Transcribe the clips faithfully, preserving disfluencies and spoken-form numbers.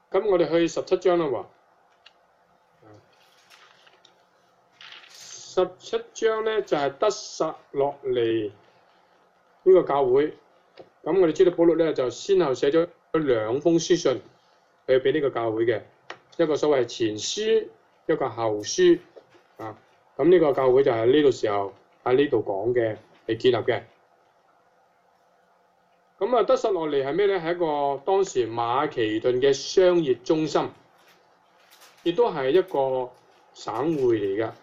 咁我哋去十七章啦喎。十七章咧就係、是、得撒洛尼呢個教會。咁我哋知道保祿咧就先後寫咗兩封書信去俾呢個教會嘅，一個所謂前書，一個後書啊。咁呢個教會就係呢度時候喺呢度講嘅嚟建立嘅。咁啊，得撒洛尼係咩咧？係一個當時馬其頓嘅商業中心，亦都係一個省會嚟嘅。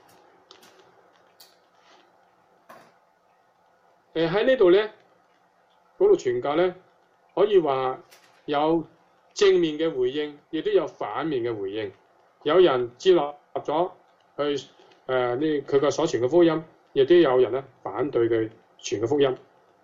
誒喺呢度咧，保祿傳教咧，可以話有正面嘅回應，亦都有反面嘅回應。有人接納咗去誒呢佢個所傳嘅福音，亦都有人咧反對佢傳嘅福音。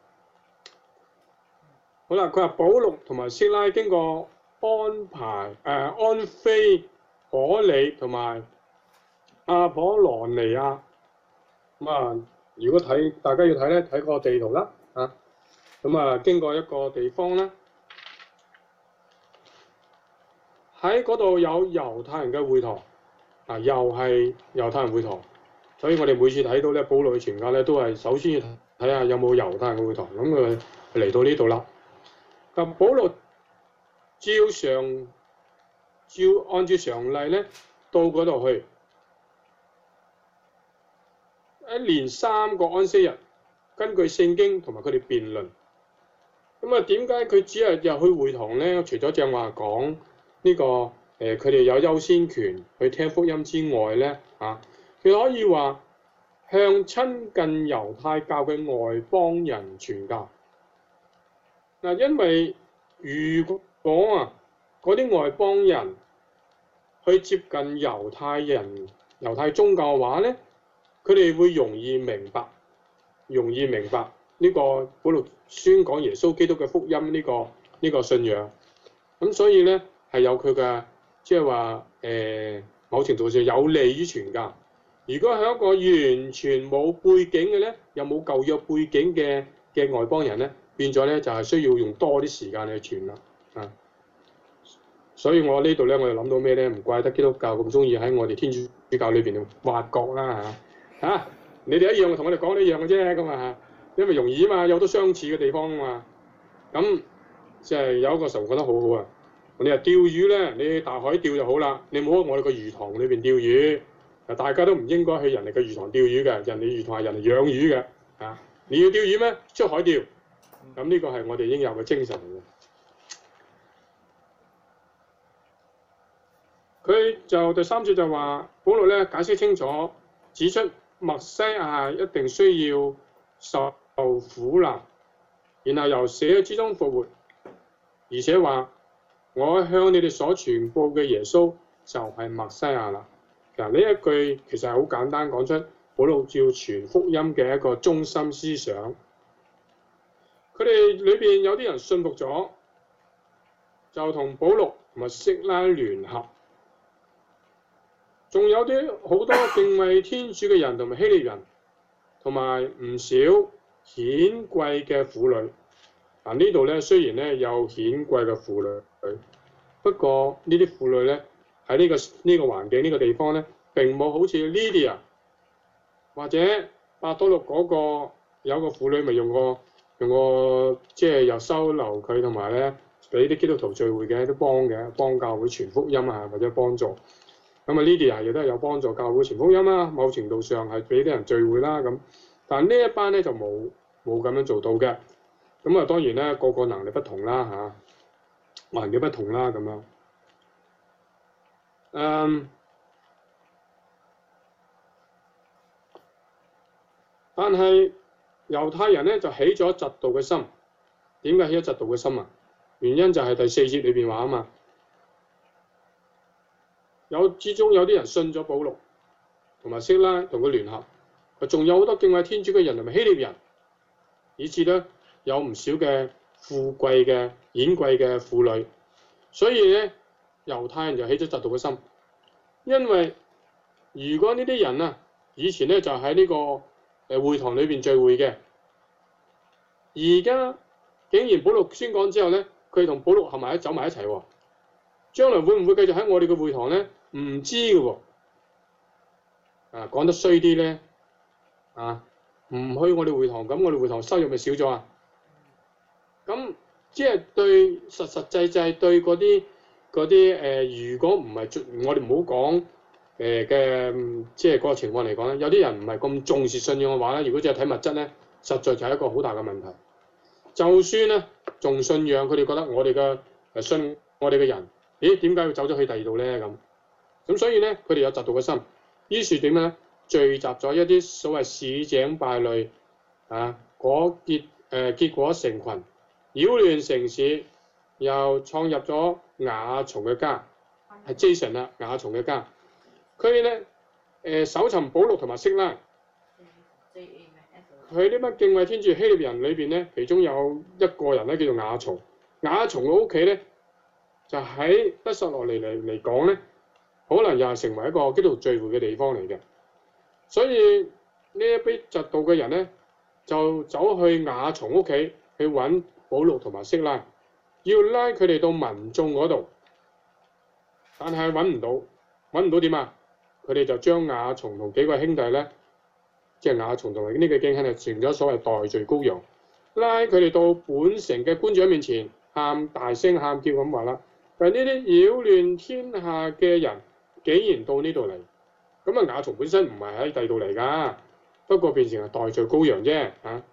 好啦，佢話保祿同埋色拉經過安排誒、呃、安菲可里同埋阿頗羅尼亞咁啊。如果睇大家要睇咧，睇個地圖啦啊。咁啊，經過一個地方啦，喺嗰度有猶太人嘅會堂啊，又係猶太人會堂。所以我哋每次睇到咧，保祿嘅傳教咧，都係首先要睇下有冇猶太人嘅會堂。咁佢嚟到呢度啦。咁保祿照常照按照常例咧，到嗰度去一連三個安息日，根據聖經同埋佢哋辯論。咁啊，點解佢只係入去會堂咧？除咗正話講呢個誒，佢哋有優先權去聽福音之外咧，啊，佢可以話向親近猶太教嘅外邦人傳教。嗱，因為如果啊嗰啲外邦人去接近猶太人、猶太宗教嘅話咧，佢哋會容易明白，容易明白呢個保祿宣講耶穌基督嘅福音呢個呢個信仰。咁所以咧係有佢嘅即係話誒某程度上有利於傳教。如果係一個完全冇背景嘅咧，又冇舊約背景嘅嘅外邦人咧，變咗咧就係需要用多啲時間去傳啦啊！所以我呢度咧，我就諗到咩咧？唔怪得基督教咁中意喺我哋天主教裏邊挖角啦嚇嚇！你哋一樣同我哋講呢樣嘅啫咁啊，因為容易啊嘛，有好多相似嘅地方啊嘛。咁即係有一個時候覺得好好啊！你話釣魚咧，你去大海釣就好啦，你冇喺我哋個魚塘裏邊釣魚。大家都唔應該去人哋嘅魚塘釣魚嘅，人哋魚塘係人哋養魚嘅啊！你要釣魚咩？出海釣。咁呢個係我哋應有嘅精神嚟嘅。佢就第三節就話，保祿咧解釋清楚，指出默西亞一定需要受苦難，然後由死咗之中復活，而且話我向你哋所傳報嘅耶穌就係默西亞啦。嗱，呢一句其實係好簡單講出保祿照傳福音嘅一個中心思想。佢哋裏邊有啲人信服咗，就同保祿同埋色拉聯合。仲有啲好多敬畏天主嘅人同埋希臘人，同埋唔少顯貴嘅婦女。嗱，呢度咧雖然咧有顯貴嘅婦女，不過呢啲婦女咧喺呢個呢個環境呢個地方咧，並冇好似 Lydia 或者伯多祿嗰個有個婦女咪用個用個即係又收留佢，同埋咧俾啲基督徒聚會嘅都幫嘅，幫教會傳福音啊，或者幫助。咁啊，呢啲人亦都係有幫助教會傳福音啦，某程度上係俾啲人聚會啦咁。但呢一班咧就冇冇咁樣做到嘅。咁啊，當然咧個個能力不同啦嚇，環境不同啦咁樣。嗯，但係猶太人咧就起咗嫉妒嘅心。點解起咗嫉妒嘅心啊？原因就係第四節裏邊話啊嘛。有之中有啲人信咗保祿，同埋色拉同佢聯合，仲有好多敬畏天主嘅人同埋希臘人，以至咧有唔少嘅富貴嘅顯貴嘅婦女，所以咧猶太人就起咗嫉妒嘅心，因為如果呢啲人啊以前咧就喺呢個誒會堂裏邊聚會嘅，而家竟然保祿宣講之後咧，佢同保祿合埋一走埋一齊喎。 將來會唔會繼續喺我哋嘅會堂咧？唔知嘅喎。啊，講得衰啲咧，啊，唔去我哋會堂，咁我哋會堂收入咪少咗啊？咁即係對實實際際對嗰啲嗰啲誒，如果唔係我哋唔好講誒嘅，即係嗰個情況嚟講咧，有啲人唔係咁重視信仰嘅話咧，如果只係睇物質咧，實在就係一個好大嘅問題。就算咧重信仰，佢哋覺得我哋嘅誒信我哋嘅人，咦點解要走咗去第二度咧咁？咁所以咧，佢哋有嫉妒嘅心，於是點咧？聚集咗一啲所謂市井敗類啊，果結誒、呃、結果成群，擾亂城市，又創入咗雅松嘅家，係 Jason 啦，雅松嘅家。佢哋咧誒搜尋保祿同埋色拉，佢呢班敬畏天主希臘人裏邊咧，其中有一個人咧叫做雅松。雅松嘅屋企咧，就喺得撒洛尼嚟嚟講咧，可能又係成為一個基督徒聚會嘅地方嚟嘅。所以呢一批嫉妒嘅人咧，就走去雅松屋企去揾保祿同埋色拉，要拉佢哋到民眾嗰度，但係揾唔到，揾唔到點啊？佢哋就將雅松同幾個兄弟咧，即係雅松同埋呢個敬兄係成咗所謂代罪羔羊，拉佢哋到本城嘅官長面前，喊大聲喊叫咁話啦。但係呢啲擾亂天下嘅人，竟然到呢度嚟。咁啊，雅松本身唔係喺第二度嚟㗎，不過變成係代罪羔羊啫嚇。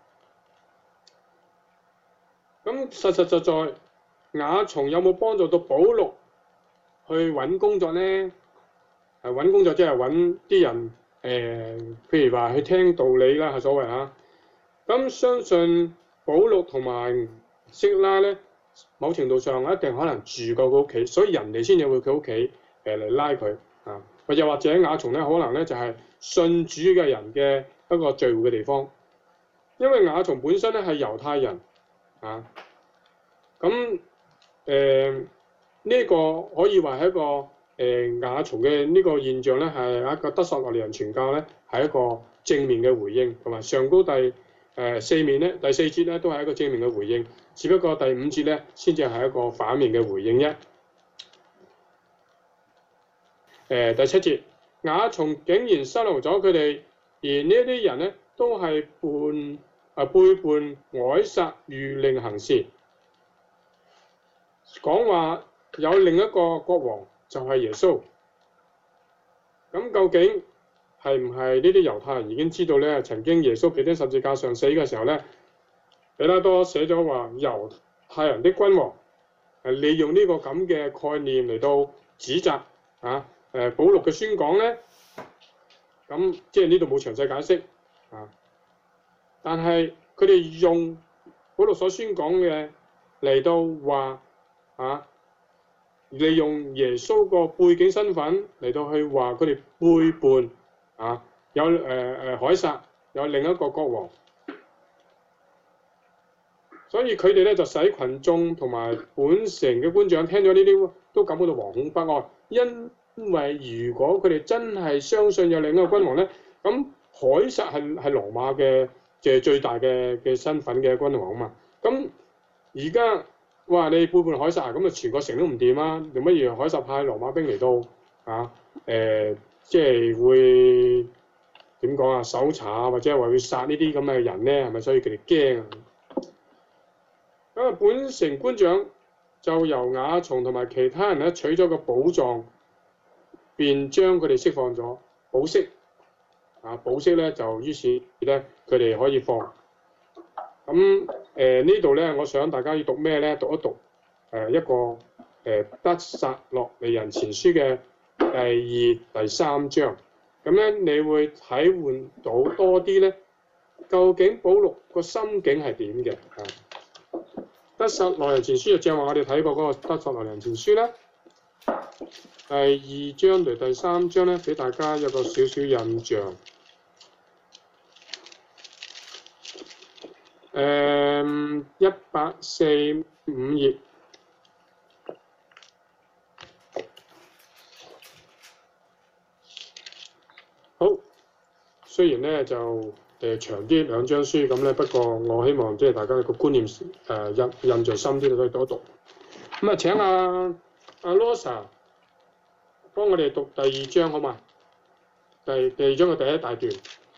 咁實實在在，雅松有冇幫助到保祿去揾工作咧？係揾工作即係揾啲人誒、呃，譬如話去聽道理啦，係所謂嚇。咁相信保祿同埋色拉咧，某程度上一定可能住過佢屋企，所以人哋先至會佢屋企誒嚟拉佢啊。又或者雅松咧，可能咧就係信主嘅人嘅一個聚會嘅地方，因為雅松本身咧係猶太人啊。咁誒呢個可以話係一個誒、呃、雅松嘅呢個現象咧，係一個得撒洛尼人傳教咧係一個正面嘅回應，同埋上高第誒、呃、四面咧第四節咧都係一個正面嘅回應，只不過第五節咧先至係一個反面嘅回應啫。誒、呃、第七節，雅松竟然收留咗佢哋，而呢一啲人咧都係叛啊背叛凱撒諭令行事，講話有另一個國王就係耶穌。咁究竟係唔係呢啲猶太人已經知道咧？曾經耶穌被釘十字架上死嘅時候咧，彼拉多寫咗話猶太人的君王係利用呢個咁嘅概念嚟到指責啊。誒保祿嘅宣講咧，咁即係呢度冇詳細解釋啊。但係佢哋用保祿所宣講嘅嚟到話啊，利用耶穌個背景身份嚟到去話佢哋背叛啊，有誒誒凱撒，有另一個國王，所以佢哋咧就使群眾同埋本城嘅官長聽咗呢啲都感覺到惶恐不安，因因為如果佢哋真係相信有另一個君王咧，咁凱撒係係羅馬嘅嘅最大嘅嘅身份嘅君王啊嘛。咁而家話你背叛凱撒，咁啊全個城都唔掂啊！做乜嘢凱撒派羅馬兵嚟到啊？誒、呃，即係會點講啊？搜查或者係話會殺呢啲咁嘅人咧，係咪？所以佢哋驚啊！咁啊，本城官長就由雅松同埋其他人咧取咗個寶藏。便將佢哋釋放咗，保釋啊，保釋咧就於是咧佢哋可以放。咁誒、呃、呢度咧，我想大家要讀咩咧？讀一讀誒、呃、一個誒、呃、得撒洛尼人前書嘅第二、第三章。咁咧，你會體會到多啲咧，究竟保祿個心境係點嘅啊？得撒洛尼人前書就正話我哋睇過嗰個得撒洛尼人前書啦。第二章同第三章咧，俾大家有個少少印象。誒，一八四五頁。好，雖然咧就誒、呃、長啲兩張書咁咧，不過我希望即係大家個觀念誒印、呃、印象深啲，就可以讀一讀。咁啊，請啊〜 阿 Rosa 幫我哋讀第二章好嘛？第第二章嘅第一大段。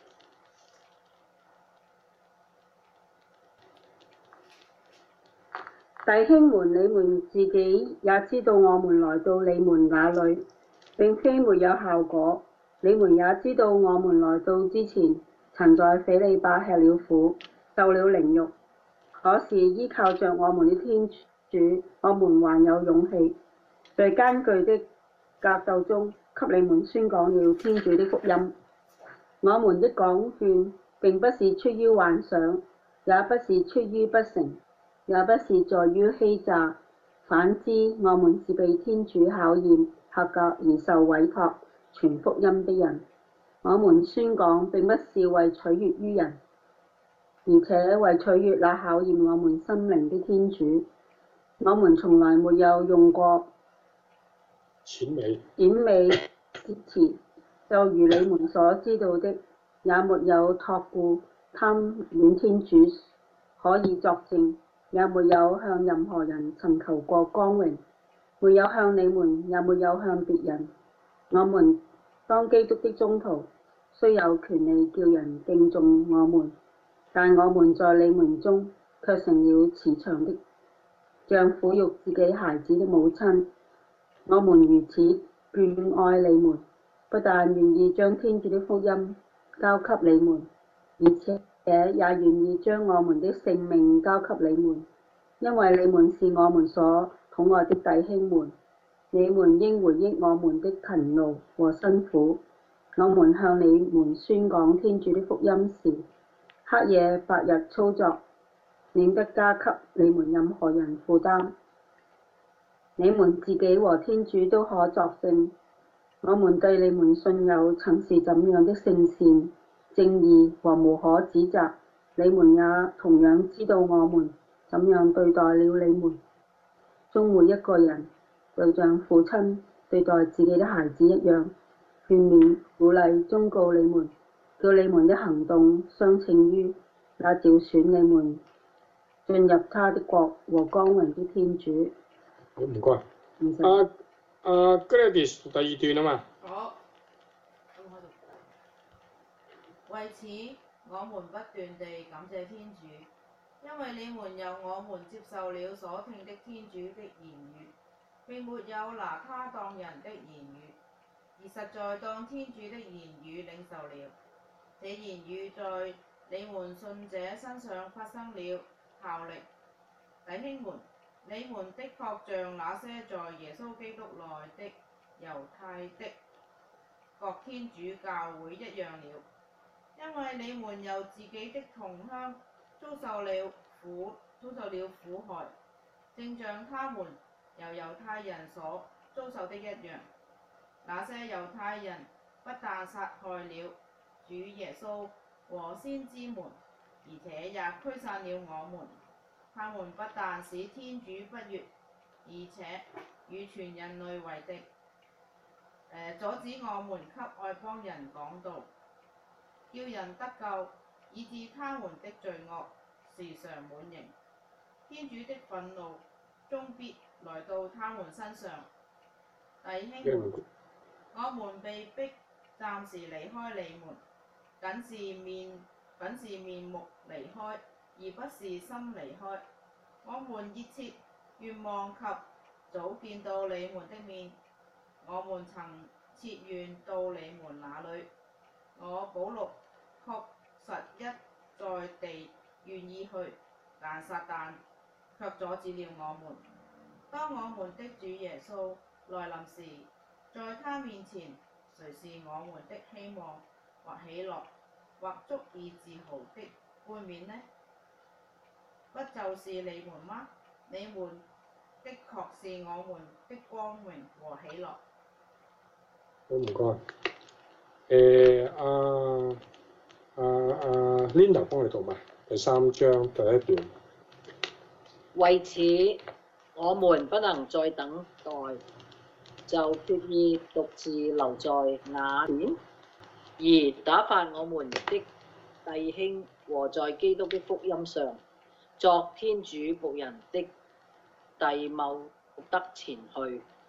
弟兄們，你們自己也知道我們來到你們那裏，並非沒有效果。你們也知道我們來到之前，曾在腓利巴吃了苦，受了凌辱。可是依靠着我們的天主，我們還有勇氣，在艱巨的格鬥中，給你們宣講了天主的福音。我們的講勸並不是出於幻想，也不是出於不誠，也不是在於欺詐，反之，我們是被天主考驗、合格而受委託傳福音的人。我們宣講並不是為取悅於人，而且為取悅那考驗我們心靈的天主。我們從來沒有用過淺美貶美之詞，就如你們所知道的，也沒有託付貪戀天主可以作證，也沒有向任何人尋求過光榮，沒有向你們，也沒有向別人。我們當基督的宗徒，雖有權利叫人敬重我們，但我們在你們中卻成了慈祥的，像撫育自己孩子的母親。我們如此眷愛你們，不但願意將天主的福音交給你們，而且也願意將我們的性命交給你們，因為你們是我們所疼愛的弟兄們。你們應回憶我們的勤勞和辛苦。我們向你們宣講天主的福音時，黑夜白日操作，免得加給你們任何人負擔。你們自己和天主都可作證，我們對你們信友曾是怎樣的聖善、正義和無可指責。你們也同樣知道我們怎樣對待了你們中每一個人，就像父親對待自己的孩子一樣，勸勉、鼓勵、忠告你們，叫你們的行動相稱於那召選你們進入他的國和光榮的天主。 好，唔該。阿阿 Gladys 第二段啊嘛。 好，咁我讀。為此，我們不斷地感謝天主，因為你們由我們接受了所聽的天主的言語，並沒有拿他當人的言語，而實在當天主的言語領受了。這言語在你們信者身上發生了效力。弟兄們，你們的確像那些在耶穌基督內的猶太的各天主教會一樣了，因為你們由自己的同鄉遭受了苦，遭受了苦害，正像他們由猶太人所遭受的一樣。那些猶太人不但殺害了主耶穌和先知們，而且也驅散了我們。他們不但使天主不悅，而且與全人類為敵，呃、阻止我們給外邦人講道，叫人得救，以致他們的罪惡時常滿盈。天主的憤怒終必來到他們身上。弟兄們，我們被迫暫時離開你們，僅是面僅是面目離開，而不是心離開。我們熱切願望及早見到你們的面。我們曾切願到你們那裏。我保祿確實一再地願意去，但撒旦卻阻止了我們。當我們的主耶穌來臨時，在他面前，誰是我們的希望或喜樂，或足以自豪的冠冕呢？不就是你們嗎？你們的確是我們的光榮和喜樂。 好，唔該。誒，阿阿阿 Linda 幫你讀埋第三章第一段。 為此，我們不能再等待，就決意獨自留在雅典，而打發我們的弟兄和在基督的福音上作天主僕人的弟茂德前去，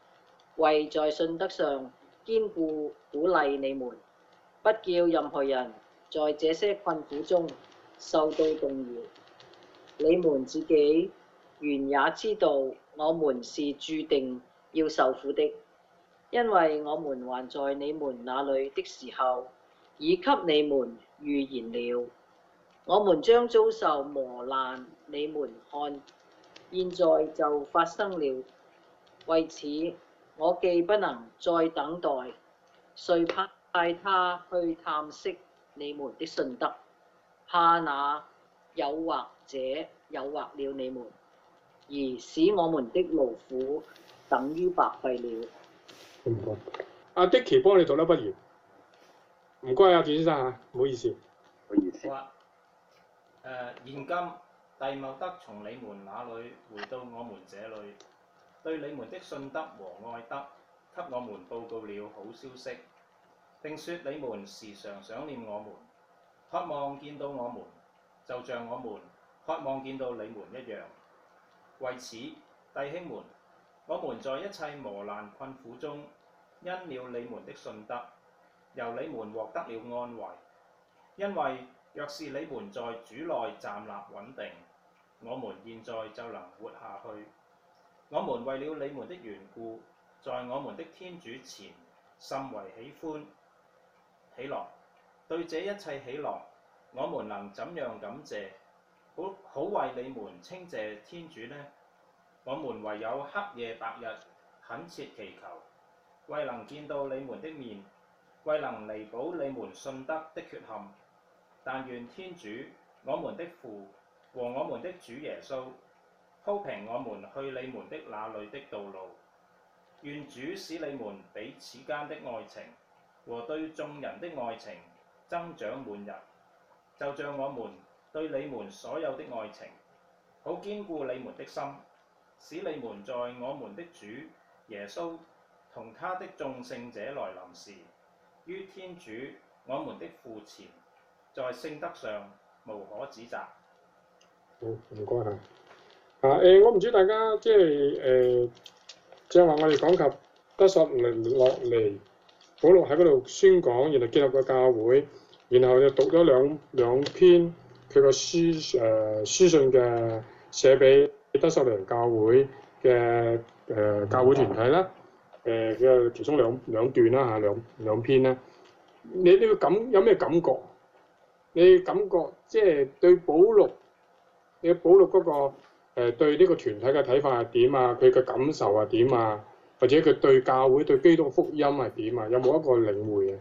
為在信德上堅固鼓勵你們，不叫任何人在這些困苦中受到動搖。你們自己原也知道，我們是注定要受苦的，因為我們還在你們那裏的時候，已給你們預言了。我們將遭受磨難，你們看，現在就發生了。為此，我既不能再等待，遂派他去探悉你們的信德，怕那誘惑者誘惑了你們，而使我們的勞苦等於白費了。 唔該，阿 Dicky 幫你讀啦，不如。唔該啊，趙先生嚇，唔好意思。 唔好意思。 好啊。誒、呃，現今弟茂德從你們那裏回到我們這裏，對你們的信德和愛德，給我們報告了好消息，並說你們時常想念我們，渴望見到我們，就像我們渴望見到你們一樣。為此，弟兄們，我們在一切磨難困苦中，因了你們的信德，由你們獲得了安慰。因為若是你們在主內站立穩定，我們現在就能活下去。我們為了你們的緣故，在我們的天主前甚為喜歡喜樂。對這一切喜樂，我們能怎樣感謝，好好為你們稱謝天主呢？我們唯有黑夜白日懇切祈求，為能見到你們的面，為能彌補你們信德的缺陷。但願天主，我們的父和我們的主耶穌，鋪平我們去你們的那裏的道路。願主使你們彼此間的愛情和對眾人的愛情增長滿溢，就像我們對你們所有的愛情，好堅固你們的心，使你們在我們的主耶穌同他的眾聖者來臨時，於天主我們的父前，在聖德上無可指責。 好，唔該嚇。啊誒，我唔知大家即係誒，即係話我哋講及得索尼落嚟，保祿喺嗰度宣講，然後建立個教會，然後就讀咗兩兩篇佢個書誒、呃、書信嘅寫俾得索尼人教會嘅誒、呃、教會團體啦。誒嘅其中兩兩段啦嚇，兩兩篇啦。你呢個感有咩感覺？你感覺即係對保祿，你保祿嗰個誒、呃、對呢個團體嘅睇法係點啊？佢嘅感受係點啊？或者佢對教會對基督嘅福音係點啊？有冇一個領會啊？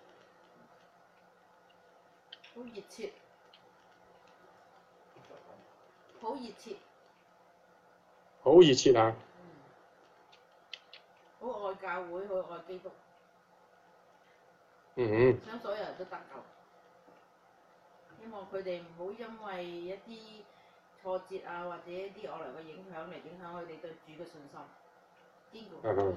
好熱切，好熱切， 好熱切啊！ 好愛教會，好愛基督， 嗯哼， 想所有人都得救。希望佢哋唔好因為一啲挫折啊，或者一啲外來嘅影響嚟影響佢哋對主嘅信心。堅固。 嗯，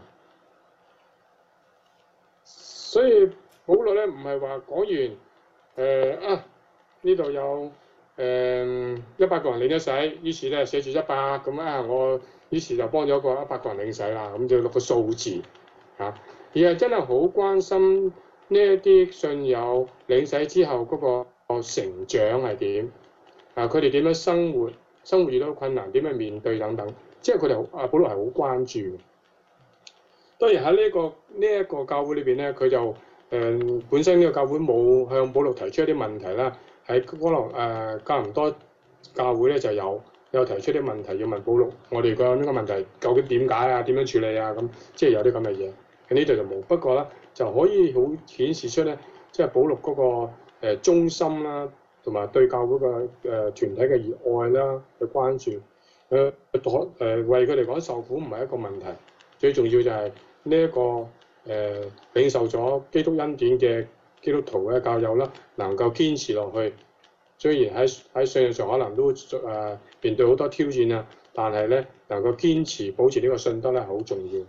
所以保祿咧唔係話講完誒、呃、啊呢度有誒一百個人領咗洗，於是咧寫住一百咁啊，我於是就幫咗個一百個人領洗啦，咁就落個數字嚇、啊，而係真係好關心呢一啲信友領洗之後嗰個成長係點啊？佢哋點樣生活？生活遇到困難點樣面對等等，即係佢哋啊保祿係好關注嘅。當然喺呢、這個呢一、這個教會裏邊咧，佢就誒、呃、本身呢個教會冇向保祿提出一啲問題啦。喺可能誒加唔多教會咧就有有提出啲問題要問保祿，我哋個呢個問題究竟點解啊？點樣處理啊？咁即係有啲咁嘅嘢。喺呢度就冇，不過咧就可以好顯示出咧，即係保祿嗰、那個、呃、忠心啦，同埋對教會個誒、呃、團體嘅熱愛啦嘅關注。誒可誒為佢哋講受苦唔係一個問題。最重要就係呢一個誒、呃、領受咗基督恩典嘅基督徒嘅教友啦，能夠堅持落去。雖然喺喺信仰上可能都誒、呃、面對好多挑戰啊，但係咧能夠堅持保持呢個信德咧，好重要。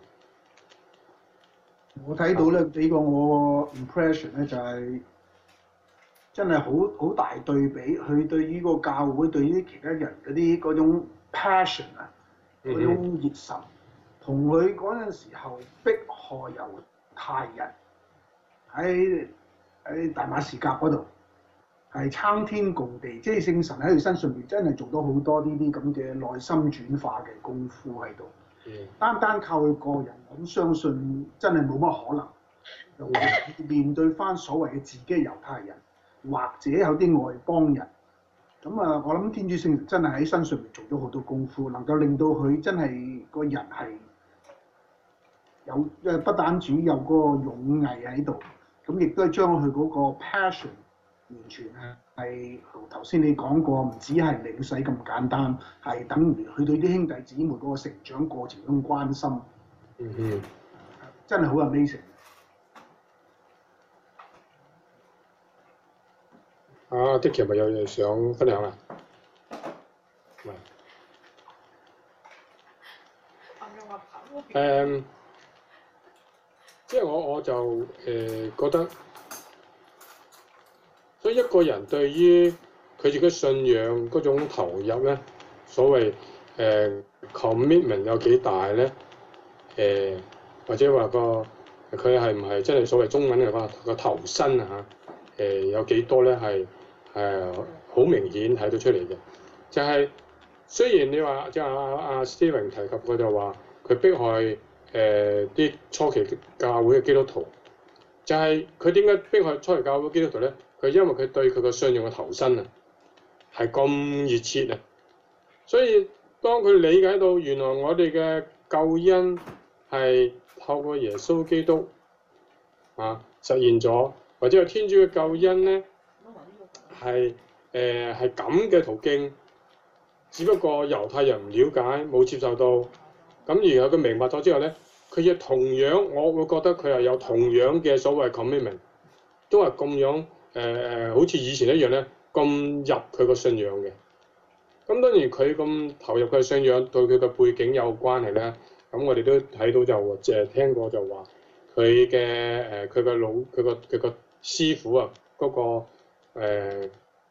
我睇到咧俾個我 impression 咧就係、是、真係好好大對比，佢對於個教會對於其他人嗰啲嗰種 passion 啊，嗰種熱忱。 同佢嗰陣時候迫害猶太人喺喺大馬士革嗰度係參天共地，即係聖神喺佢身上邊真係做到好多呢啲咁嘅內心轉化嘅功夫喺度。 嗯單單靠佢個人，咁相信真係冇乜可能。就面對翻所謂嘅自己猶太人，或者有啲外邦人，咁啊，我諗天主聖神真係喺身上面做咗好多功夫，能夠令到佢真係個人係有，誒不單止有嗰個勇毅喺度，咁亦都係將佢嗰個 passion 完全係係頭先你講過，唔止係領洗咁簡單，係等於佢對啲兄弟姊妹嗰個成長過程中關心， 嗯哼， 真係好 amazing。 啊，Dicky係咪有嘢想分享啊？唔係。誒，即係我我就誒、呃、覺得，所以一個人對於佢自己信仰嗰種投入咧，所謂誒、呃、commitment 有幾大咧？誒、呃、或者話個佢係唔係真係所謂中文嘅話個投身啊嚇？誒、呃、有幾多咧係誒好明顯睇到出嚟嘅，就係、是、雖然你話即係阿阿 Steven 提及佢就話佢迫害誒啲、呃、初期教會嘅基督徒，就係佢點解迫害初期教會嘅基督徒咧？佢因為佢對佢個信仰嘅投身啊係咁熱切啊，所以當佢理解到原來我哋嘅救恩係透過耶穌基督啊實現咗。或者係天主嘅救恩咧，係誒係咁嘅途徑，只不過猶太人唔了解，冇接受到，咁然後佢明白咗之後咧，佢亦同樣，我會覺得佢係有同樣嘅所謂 commitment， 都係咁樣誒誒、呃，好似以前一樣咧，咁入佢個信仰嘅。咁當然佢咁投入佢嘅信仰，對佢嘅背景有關係咧。咁我哋都睇到就即係聽過就話佢嘅誒佢個老佢個佢個。師傅啊，嗰、那個誒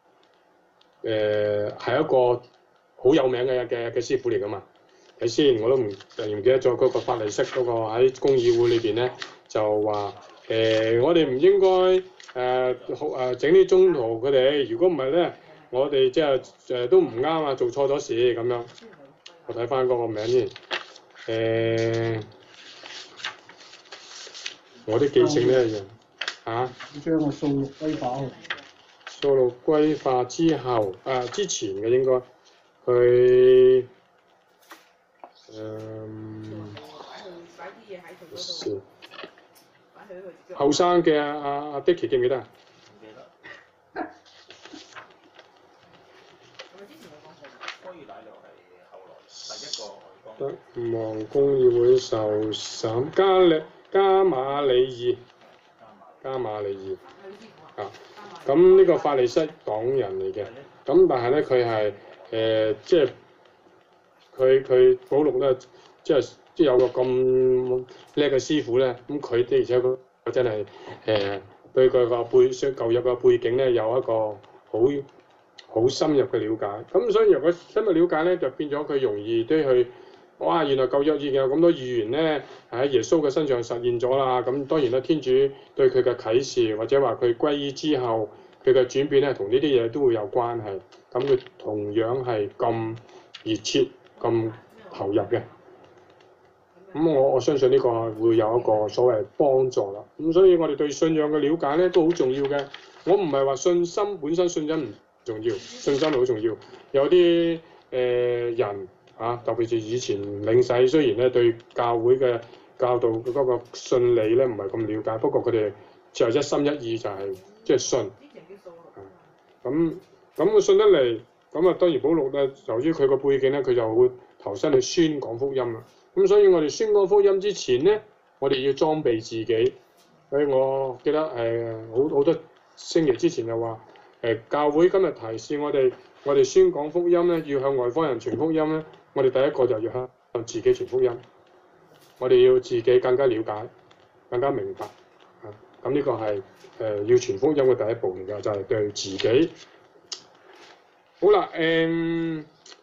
誒係一個好有名嘅嘅嘅師傅嚟噶嘛？睇先，我都唔突然唔記得咗嗰個法利塞嗰個喺公議會裏邊咧，就話誒、呃、我哋唔應該誒好誒整啲中途佢哋，如果唔係咧，我哋即係誒都唔啱啊，做錯咗事咁樣。我睇翻嗰個名先，誒、呃、我啲記性咧一樣。嚇！ 將個數六歸化， 數六歸化之後，啊之前嘅應該佢誒後生嘅阿阿阿 Dicky 記唔記得啊？ 唔記得。係咪之前我講過？科爾大就係後來第一個外邦。 德望公議會受審，加力加馬里爾。加馬里爾啊，咁呢個法利塞黨人嚟嘅，咁但係咧佢係誒即係佢佢保祿咧，即係即係有個咁叻嘅師傅咧，咁佢的而且確真係誒、呃、對佢個背舊約嘅背景咧有一個好好深入嘅了解，咁所以如果深入了解咧，就變咗佢容易啲去。哇！原來舊約已經有咁多預言咧，喺耶穌嘅身上實現咗啦。咁當然啦，天主對佢嘅啟示或者話佢歸依之後佢嘅轉變咧，同呢啲嘢都會有關係。咁佢同樣係咁熱切、咁投入嘅。咁我我相信呢個會有一個所謂幫助啦。咁所以我哋對信仰嘅了解咧都好重要嘅。我唔係話信心本身信心唔重要，信心好重要。有啲誒、呃、人。啊，特別是以前領洗，雖然咧對教會嘅教導嘅嗰個信理咧唔係咁了解，不過佢哋就係一心一意就係即係信。咁咁佢信得嚟，咁啊當然保祿咧，由於佢個背景咧，佢就會投身去宣講福音啦。咁所以我哋宣講福音之前咧，我哋要裝備自己。所以我記得誒好好多星期之前就話誒、呃、教會今日提示我哋，我哋宣講福音咧，要向外方人傳福音咧。我哋第一個就要向自己傳福音，我哋要自己更加了解、更加明白啊！咁呢個係誒、呃、要傳福音嘅第一步嚟㗎，就係、是、對自己。好啦，誒、嗯，